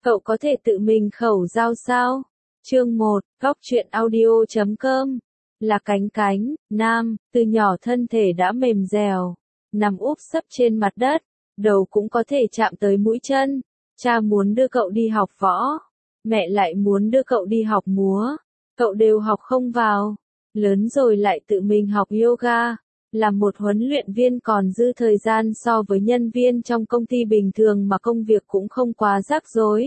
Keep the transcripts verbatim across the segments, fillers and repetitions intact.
Cậu có thể tự mình khẩu giao sao? Chương một, góc truyện audio chấm com. Là Cánh Cánh, nam, từ nhỏ thân thể đã mềm dẻo, nằm úp sấp trên mặt đất, đầu cũng có thể chạm tới mũi chân. Cha muốn đưa cậu đi học võ, mẹ lại muốn đưa cậu đi học múa, cậu đều học không vào. Lớn rồi lại tự mình học yoga, làm một huấn luyện viên còn dư thời gian so với nhân viên trong công ty bình thường mà công việc cũng không quá rắc rối.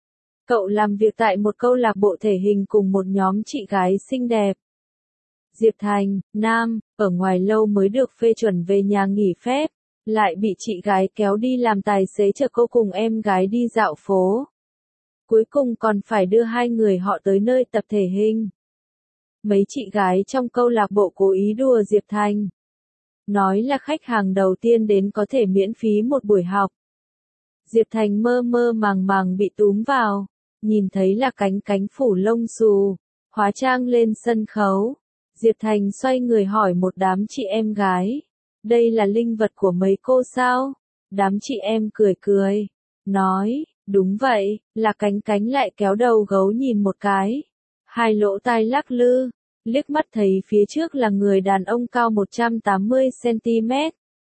Cậu làm việc tại một câu lạc bộ thể hình cùng một nhóm chị gái xinh đẹp. Diệp Thành, nam, ở ngoài lâu mới được phê chuẩn về nhà nghỉ phép, lại bị chị gái kéo đi làm tài xế chở cô cùng em gái đi dạo phố. Cuối cùng còn phải đưa hai người họ tới nơi tập thể hình. Mấy chị gái trong câu lạc bộ cố ý đùa Diệp Thành, nói là khách hàng đầu tiên đến có thể miễn phí một buổi học. Diệp Thành mơ mơ màng màng bị túm vào, nhìn thấy là Cánh Cánh phủ lông xù, hóa trang lên sân khấu. Diệp Thành xoay người hỏi một đám chị em gái, đây là linh vật của mấy cô sao? Đám chị em cười cười, nói, đúng vậy, là Cánh Cánh lại kéo đầu gấu nhìn một cái. Hai lỗ tai lắc lư, liếc mắt thấy phía trước là người đàn ông cao một trăm tám mươi xăng-ti-mét.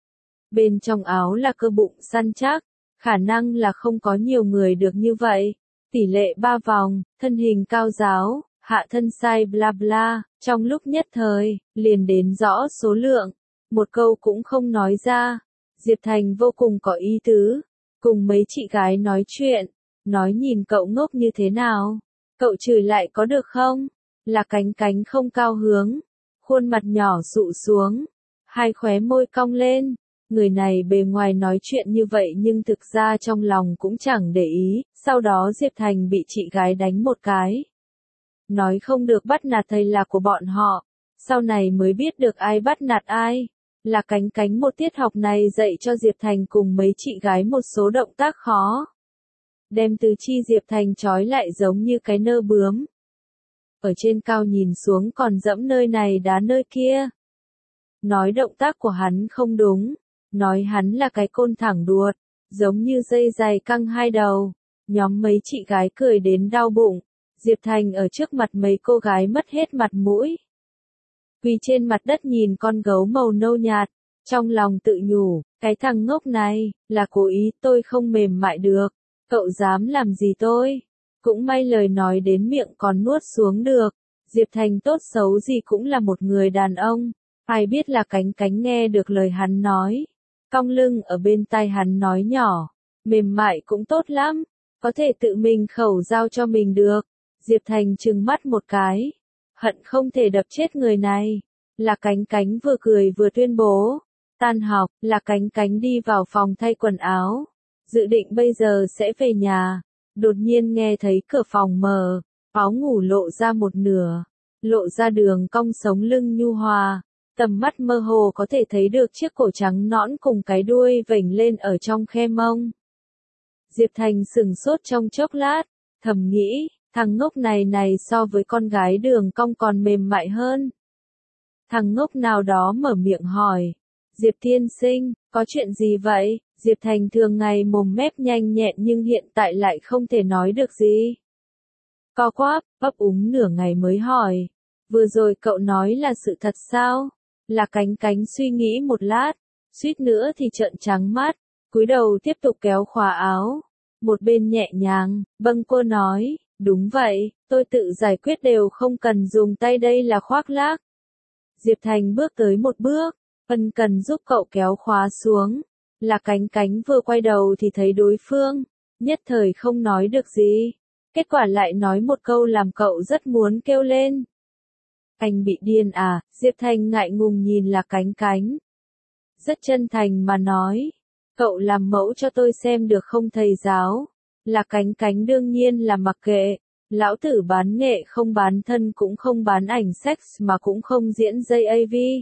Bên trong áo là cơ bụng săn chắc, khả năng là không có nhiều người được như vậy. Tỷ lệ ba vòng, thân hình cao ráo, hạ thân sai bla bla, trong lúc nhất thời, liền đến rõ số lượng. Một câu cũng không nói ra. Diệp Thành vô cùng có ý tứ, cùng mấy chị gái nói chuyện, nói nhìn cậu ngốc như thế nào, cậu chửi lại có được không? Là Cánh Cánh không cao hứng, khuôn mặt nhỏ sụ xuống, hai khóe môi cong lên. Người này bề ngoài nói chuyện như vậy nhưng thực ra trong lòng cũng chẳng để ý. Sau đó Diệp Thành bị chị gái đánh một cái, nói không được bắt nạt thầy là của bọn họ. Sau này mới biết được ai bắt nạt ai. Là Cánh Cánh một tiết học này dạy cho Diệp Thành cùng mấy chị gái một số động tác khó, đem tứ chi Diệp Thành trói lại giống như cái nơ bướm. Ở trên cao nhìn xuống còn dẫm nơi này đá nơi kia. Nói động tác của hắn không đúng, nói hắn là cái côn thẳng đuột, giống như dây dài căng hai đầu. Nhóm mấy chị gái cười đến đau bụng. Diệp Thành ở trước mặt mấy cô gái mất hết mặt mũi, quỳ trên mặt đất nhìn con gấu màu nâu nhạt, trong lòng tự nhủ, cái thằng ngốc này, là cố ý, tôi không mềm mại được, cậu dám làm gì tôi? Cũng may lời nói đến miệng còn nuốt xuống được. Diệp Thành tốt xấu gì cũng là một người đàn ông, ai biết là Cánh Cánh nghe được lời hắn nói, cong lưng ở bên tai hắn nói nhỏ, mềm mại cũng tốt lắm, có thể tự mình khẩu giao cho mình được. Diệp Thành trừng mắt một cái, hận không thể đập chết người này. Là Cánh Cánh vừa cười vừa tuyên bố, tan học, là Cánh Cánh đi vào phòng thay quần áo, dự định bây giờ sẽ về nhà. Đột nhiên nghe thấy cửa phòng mở, áo ngủ lộ ra một nửa, lộ ra đường cong sống lưng nhu hòa, tầm mắt mơ hồ có thể thấy được chiếc cổ trắng nõn cùng cái đuôi vểnh lên ở trong khe mông. Diệp Thành sững sốt trong chốc lát, thầm nghĩ, thằng ngốc này này so với con gái đường cong còn mềm mại hơn. Thằng ngốc nào đó mở miệng hỏi, Diệp tiên sinh, có chuyện gì vậy? Diệp Thành thường ngày mồm mép nhanh nhẹn nhưng hiện tại lại không thể nói được gì. Co quắp, ấp úng nửa ngày mới hỏi, vừa rồi cậu nói là sự thật sao? Là Cánh Cánh suy nghĩ một lát, suýt nữa thì trợn trắng mắt, cúi đầu tiếp tục kéo khóa áo. Một bên nhẹ nhàng, bâng quơ nói, đúng vậy, tôi tự giải quyết đều không cần dùng tay, đây là khoác lác. Diệp Thành bước tới một bước, ân cần giúp cậu kéo khóa xuống. Là Cánh Cánh vừa quay đầu thì thấy đối phương, nhất thời không nói được gì. Kết quả lại nói một câu làm cậu rất muốn kêu lên. Anh bị điên à? Diệp Thành ngại ngùng nhìn là Cánh Cánh, rất chân thành mà nói, cậu làm mẫu cho tôi xem được không thầy giáo? Là Cánh Cánh đương nhiên là mặc kệ, lão tử bán nghệ không bán thân cũng không bán ảnh sex mà cũng không diễn dây a vê.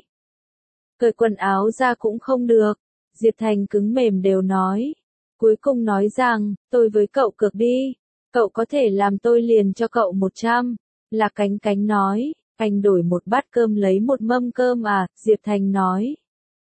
Cởi quần áo ra cũng không được. Diệp Thành cứng mềm đều nói. Cuối cùng nói rằng, tôi với cậu cược đi. Cậu có thể làm tôi liền cho cậu một trăm. Là Cánh Cánh nói, anh đổi một bát cơm lấy một mâm cơm à? Diệp Thành nói,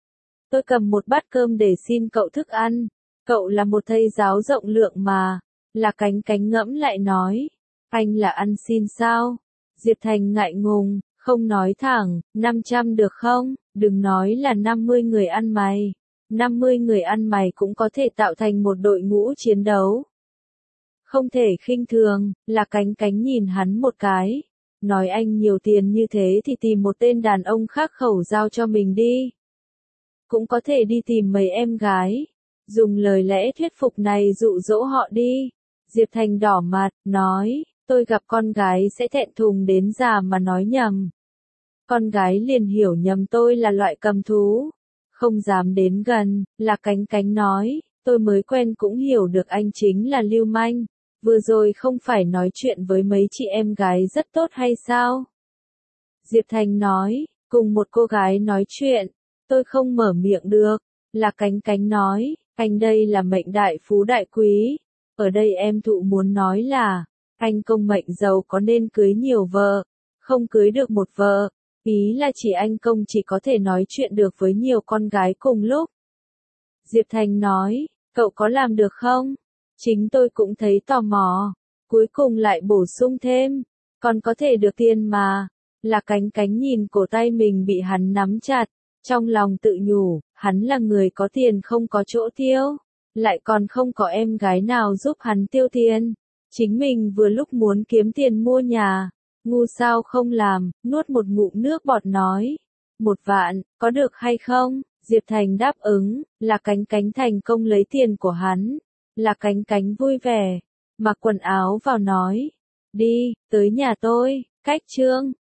tôi cầm một bát cơm để xin cậu thức ăn. Cậu là một thầy giáo rộng lượng mà. Là Cánh Cánh ngẫm lại nói. Anh là ăn xin sao? Diệp Thành ngại ngùng, không nói thẳng, năm trăm được không? Đừng nói là năm mươi người ăn mày. năm mươi người ăn mày cũng có thể tạo thành một đội ngũ chiến đấu. Không thể khinh thường, là Cánh Cánh nhìn hắn một cái. Nói anh nhiều tiền như thế thì tìm một tên đàn ông khác khẩu giao cho mình đi. Cũng có thể đi tìm mấy em gái. Dùng lời lẽ thuyết phục này dụ dỗ họ đi. Diệp Thành đỏ mặt, nói, tôi gặp con gái sẽ thẹn thùng đến già mà nói nhầm. Con gái liền hiểu nhầm tôi là loại cầm thú. Không dám đến gần, là Cánh Cánh nói, tôi mới quen cũng hiểu được anh chính là lưu manh. Vừa rồi không phải nói chuyện với mấy chị em gái rất tốt hay sao? Diệp Thành nói, cùng một cô gái nói chuyện, tôi không mở miệng được. Là Cánh Cánh nói, anh đây là mệnh đại phú đại quý. Ở đây em thụ muốn nói là, anh công mệnh giàu có nên cưới nhiều vợ, không cưới được một vợ. Ý là chỉ anh công chỉ có thể nói chuyện được với nhiều con gái cùng lúc. Diệp Thành nói, cậu có làm được không? Chính tôi cũng thấy tò mò. Cuối cùng lại bổ sung thêm, còn có thể được tiền mà. Là Cánh Cánh nhìn cổ tay mình bị hắn nắm chặt, trong lòng tự nhủ, hắn là người có tiền không có chỗ tiêu, lại còn không có em gái nào giúp hắn tiêu tiền. Chính mình vừa lúc muốn kiếm tiền mua nhà, ngu sao không làm, nuốt một ngụm nước bọt nói, một vạn, có được hay không? Diệp Thành đáp ứng, là Cánh Cánh thành công lấy tiền của hắn. Là Cánh Cánh vui vẻ, mặc quần áo vào nói, đi, tới nhà tôi, cách chương